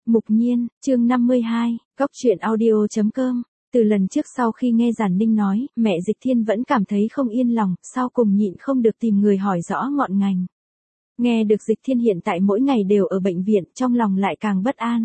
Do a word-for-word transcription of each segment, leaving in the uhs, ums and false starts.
Mục Nhiên, chương năm mươi hai, Góc truyện audio.com. Từ lần trước sau khi nghe Giản Ninh nói, mẹ Dịch Thiên vẫn cảm thấy không yên lòng, sau cùng nhịn không được tìm người hỏi rõ ngọn ngành. Nghe được Dịch Thiên hiện tại mỗi ngày đều ở bệnh viện, trong lòng lại càng bất an.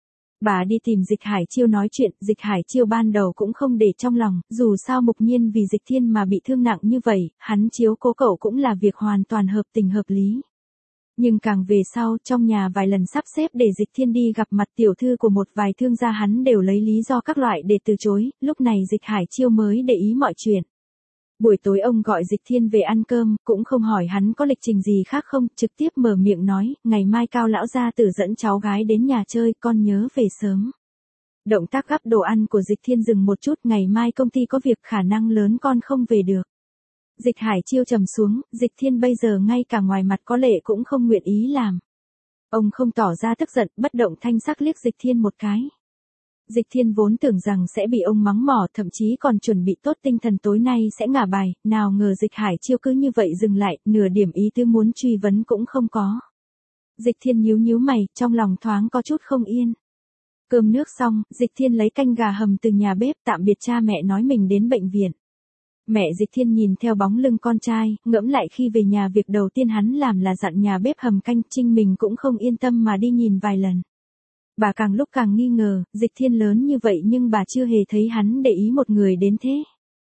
Bà đi tìm Dịch Hải Chiêu nói chuyện, Dịch Hải Chiêu ban đầu cũng không để trong lòng, dù sao Mục Nhiên vì Dịch Thiên mà bị thương nặng như vậy, hắn chiếu cố cậu cũng là việc hoàn toàn hợp tình hợp lý. Nhưng càng về sau, trong nhà vài lần sắp xếp để Dịch Thiên đi gặp mặt tiểu thư của một vài thương gia, hắn đều lấy lý do các loại để từ chối, lúc này Dịch Hải Chiêu mới để ý mọi chuyện. Buổi tối ông gọi Dịch Thiên về ăn cơm, cũng không hỏi hắn có lịch trình gì khác không, trực tiếp mở miệng nói, ngày mai Cao lão gia tử dẫn cháu gái đến nhà chơi, con nhớ về sớm. Động tác gắp đồ ăn của Dịch Thiên dừng một chút, ngày mai công ty có việc, khả năng lớn con không về được. Dịch Hải Chiêu trầm xuống, Dịch Thiên bây giờ ngay cả ngoài mặt có lệ cũng không nguyện ý làm. Ông không tỏ ra tức giận, bất động thanh sắc liếc Dịch Thiên một cái. Dịch Thiên vốn tưởng rằng sẽ bị ông mắng mỏ, thậm chí còn chuẩn bị tốt tinh thần tối nay sẽ ngả bài, nào ngờ Dịch Hải Chiêu cứ như vậy dừng lại, nửa điểm ý tứ muốn truy vấn cũng không có. Dịch Thiên nhíu nhíu mày, trong lòng thoáng có chút không yên. Cơm nước xong, Dịch Thiên lấy canh gà hầm từ nhà bếp, tạm biệt cha mẹ nói mình đến bệnh viện. Mẹ Dịch Thiên nhìn theo bóng lưng con trai, ngẫm lại khi về nhà việc đầu tiên hắn làm là dặn nhà bếp hầm canh, Trinh mình cũng không yên tâm mà đi nhìn vài lần. Bà càng lúc càng nghi ngờ, Dịch Thiên lớn như vậy nhưng bà chưa hề thấy hắn để ý một người đến thế.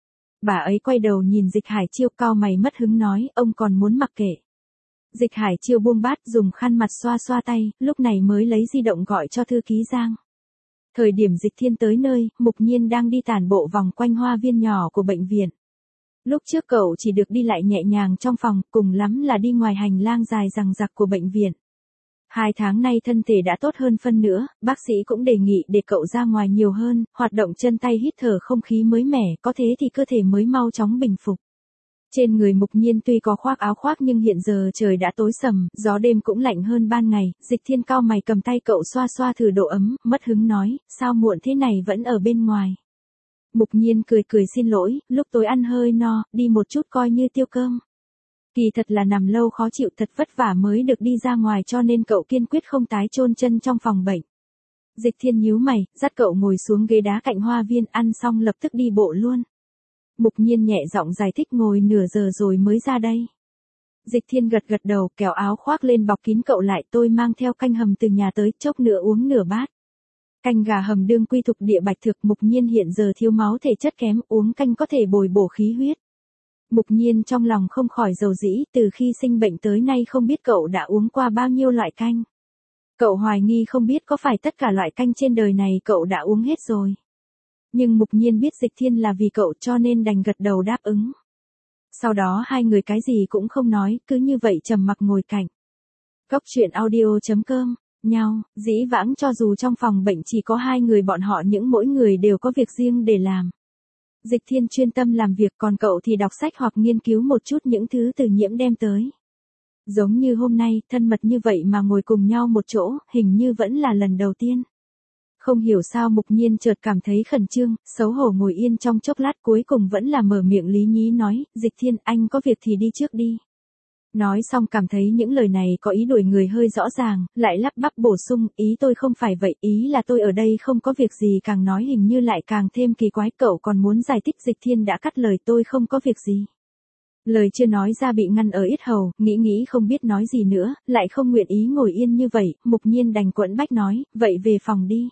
Bà ấy quay đầu nhìn Dịch Hải Chiêu, cau mày mất hứng nói, ông còn muốn mặc kệ. Dịch Hải Chiêu buông bát, dùng khăn mặt xoa xoa tay, lúc này mới lấy di động gọi cho thư ký Giang. Thời điểm Dịch Thiên tới nơi, Mục Nhiên đang đi tản bộ vòng quanh hoa viên nhỏ của bệnh viện. Lúc trước cậu chỉ được đi lại nhẹ nhàng trong phòng, cùng lắm là đi ngoài hành lang dài dằng dặc của bệnh viện. Hai tháng nay thân thể đã tốt hơn phân nữa, bác sĩ cũng đề nghị để cậu ra ngoài nhiều hơn, hoạt động chân tay, hít thở không khí mới mẻ, có thế thì cơ thể mới mau chóng bình phục. Trên người Mục Nhiên tuy có khoác áo khoác nhưng hiện giờ trời đã tối sầm, gió đêm cũng lạnh hơn ban ngày, Dịch Thiên cau mày cầm tay cậu xoa xoa thử độ ấm, mất hứng nói, sao muộn thế này vẫn ở bên ngoài. Mục Nhiên cười cười xin lỗi, lúc tối ăn hơi no, đi một chút coi như tiêu cơm. Kỳ thật là nằm lâu khó chịu, thật vất vả mới được đi ra ngoài cho nên cậu kiên quyết không tái chôn chân trong phòng bệnh. Dịch Thiên nhíu mày, dắt cậu ngồi xuống ghế đá cạnh hoa viên, ăn xong lập tức đi bộ luôn. Mục Nhiên nhẹ giọng giải thích, ngồi nửa giờ rồi mới ra đây. Dịch Thiên gật gật đầu, kéo áo khoác lên bọc kín cậu lại, tôi mang theo canh hầm từ nhà tới, chốc nữa uống nửa bát. Canh gà hầm đương quy thuộc địa bạch thực, Mục Nhiên hiện giờ thiếu máu, thể chất kém, uống canh có thể bồi bổ khí huyết. Mục Nhiên trong lòng không khỏi dầu dĩ, từ khi sinh bệnh tới nay không biết cậu đã uống qua bao nhiêu loại canh. Cậu hoài nghi không biết có phải tất cả loại canh trên đời này cậu đã uống hết rồi. Nhưng Mục Nhiên biết Dịch Thiên là vì cậu cho nên đành gật đầu đáp ứng. Sau đó hai người cái gì cũng không nói, cứ như vậy trầm mặc ngồi cạnh. Góc truyện audio.com, nhau, dĩ vãng cho dù trong phòng bệnh chỉ có hai người bọn họ những mỗi người đều có việc riêng để làm. Dịch Thiên chuyên tâm làm việc, còn cậu thì đọc sách hoặc nghiên cứu một chút những thứ Từ Nhiễm đem tới. Giống như hôm nay, thân mật như vậy mà ngồi cùng nhau một chỗ, hình như vẫn là lần đầu tiên. Không hiểu sao Mục Nhiên chợt cảm thấy khẩn trương, xấu hổ ngồi yên trong chốc lát, cuối cùng vẫn là mở miệng lý nhí nói, Dịch Thiên, anh có việc thì đi trước đi. Nói xong cảm thấy những lời này có ý đuổi người hơi rõ ràng, lại lắp bắp bổ sung, ý tôi không phải vậy, ý là tôi ở đây không có việc gì, càng nói hình như lại càng thêm kỳ quái, cậu còn muốn giải thích. Dịch Thiên đã cắt lời, tôi không có việc gì. Lời chưa nói ra bị ngăn ở yết hầu, nghĩ nghĩ không biết nói gì nữa, lại không nguyện ý ngồi yên như vậy, Mục Nhiên đành quẫn bách nói, vậy về phòng đi.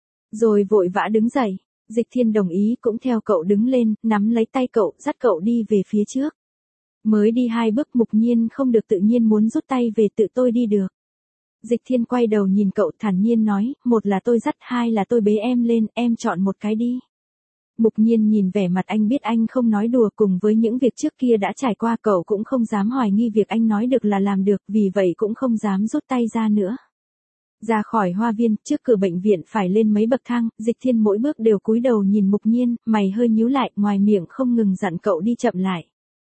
Rồi vội vã đứng dậy, Dịch Thiên đồng ý cũng theo cậu đứng lên, nắm lấy tay cậu, dắt cậu đi về phía trước. Mới đi hai bước Mục Nhiên không được tự nhiên muốn rút tay về, tự tôi đi được. Dịch Thiên quay đầu nhìn cậu thản nhiên nói, một là tôi dắt, hai là tôi bế em lên, em chọn một cái đi. Mục Nhiên nhìn vẻ mặt anh biết anh không nói đùa, cùng với những việc trước kia đã trải qua cậu cũng không dám hoài nghi việc anh nói được là làm được, vì vậy cũng không dám rút tay ra nữa. Ra khỏi hoa viên, trước cửa bệnh viện phải lên mấy bậc thang, Dịch Thiên mỗi bước đều cúi đầu nhìn Mục Nhiên, mày hơi nhíu lại, ngoài miệng không ngừng dặn cậu đi chậm lại.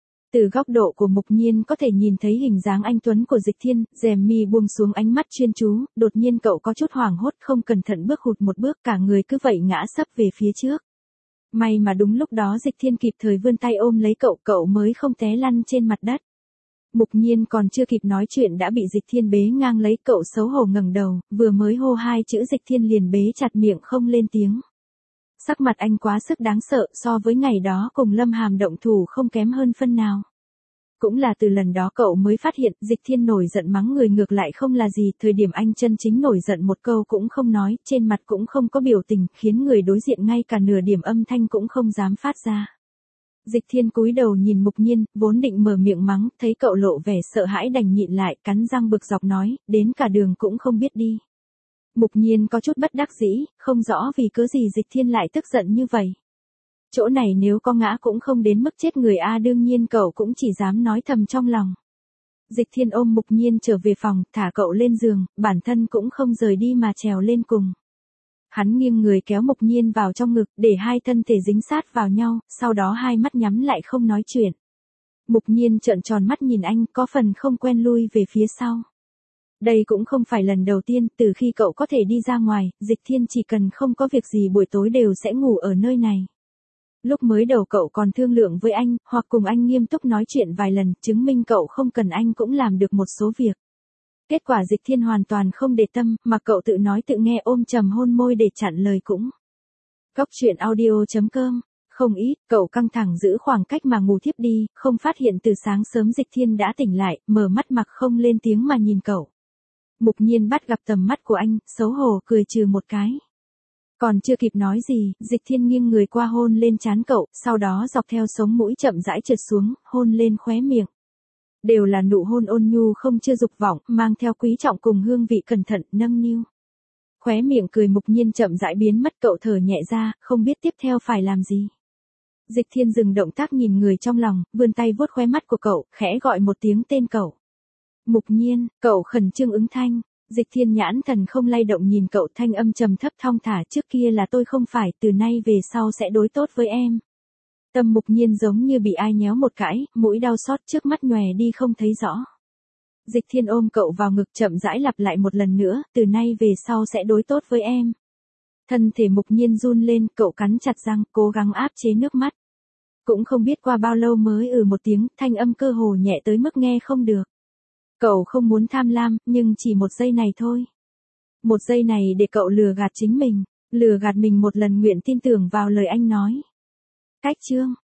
Từ góc độ của Mục Nhiên có thể nhìn thấy hình dáng anh tuấn của Dịch Thiên, rèm mi buông xuống, ánh mắt chuyên chú, đột nhiên cậu có chút hoảng hốt, không cẩn thận bước hụt một bước, cả người cứ vậy ngã sấp về phía trước. May mà đúng lúc đó Dịch Thiên kịp thời vươn tay ôm lấy cậu, cậu mới không té lăn trên mặt đất. Mục Nhiên còn chưa kịp nói chuyện đã bị Dịch Thiên bế ngang lấy, cậu xấu hổ ngẩng đầu, vừa mới hô hai chữ Dịch Thiên liền bế chặt miệng không lên tiếng. Sắc mặt anh quá sức đáng sợ, so với ngày đó cùng Lâm Hàm động thủ không kém hơn phân nào. Cũng là từ lần đó cậu mới phát hiện, Dịch Thiên nổi giận mắng người ngược lại không là gì, thời điểm anh chân chính nổi giận một câu cũng không nói, trên mặt cũng không có biểu tình, khiến người đối diện ngay cả nửa điểm âm thanh cũng không dám phát ra. Dịch Thiên cúi đầu nhìn Mục Nhiên, vốn định mở miệng mắng, thấy cậu lộ vẻ sợ hãi đành nhịn lại, cắn răng bực dọc nói, đến cả đường cũng không biết đi. Mục Nhiên có chút bất đắc dĩ, không rõ vì cớ gì Dịch Thiên lại tức giận như vậy. Chỗ này nếu có ngã cũng không đến mức chết người a, đương nhiên cậu cũng chỉ dám nói thầm trong lòng. Dịch Thiên ôm Mục Nhiên trở về phòng, thả cậu lên giường, bản thân cũng không rời đi mà trèo lên cùng. Hắn nghiêng người kéo Mục Nhiên vào trong ngực, để hai thân thể dính sát vào nhau, sau đó hai mắt nhắm lại không nói chuyện. Mục Nhiên trợn tròn mắt nhìn anh, có phần không quen lui về phía sau. Đây cũng không phải lần đầu tiên, từ khi cậu có thể đi ra ngoài, Dịch Thiên chỉ cần không có việc gì buổi tối đều sẽ ngủ ở nơi này. Lúc mới đầu cậu còn thương lượng với anh, hoặc cùng anh nghiêm túc nói chuyện vài lần, chứng minh cậu không cần anh cũng làm được một số việc. Kết quả Dịch Thiên hoàn toàn không để tâm, mà cậu tự nói tự nghe ôm chầm hôn môi để chặn lời cũng. Cóc truyện audio chấm com. Không ít, cậu căng thẳng giữ khoảng cách mà ngủ thiếp đi, không phát hiện từ sáng sớm Dịch Thiên đã tỉnh lại, mở mắt mặc không lên tiếng mà nhìn cậu. Mục Nhiên bắt gặp tầm mắt của anh, xấu hổ cười trừ một cái. Còn chưa kịp nói gì, Dịch Thiên nghiêng người qua hôn lên trán cậu, sau đó dọc theo sống mũi chậm rãi trượt xuống, hôn lên khóe miệng. Đều là nụ hôn ôn nhu không chưa dục vọng, mang theo quý trọng cùng hương vị cẩn thận, nâng niu. Khóe miệng cười Mục Nhiên chậm rãi biến mất, cậu thở nhẹ ra, không biết tiếp theo phải làm gì. Dịch Thiên dừng động tác nhìn người trong lòng, vươn tay vuốt khóe mắt của cậu, khẽ gọi một tiếng tên cậu. Mục Nhiên, cậu khẩn trương ứng thanh. Dịch Thiên nhãn thần không lay động nhìn cậu, thanh âm trầm thấp thong thả, trước kia là tôi không phải, từ nay về sau sẽ đối tốt với em. Tâm Mục Nhiên giống như bị ai nhéo một cái, mũi đau xót, trước mắt nhòe đi không thấy rõ. Dịch Thiên ôm cậu vào ngực chậm rãi lặp lại một lần nữa, từ nay về sau sẽ đối tốt với em. Thân thể Mục Nhiên run lên, cậu cắn chặt răng, cố gắng áp chế nước mắt. Cũng không biết qua bao lâu mới ừ một tiếng, thanh âm cơ hồ nhẹ tới mức nghe không được. Cậu không muốn tham lam, nhưng chỉ một giây này thôi. Một giây này để cậu lừa gạt chính mình, lừa gạt mình một lần nguyện tin tưởng vào lời anh nói. Cách chương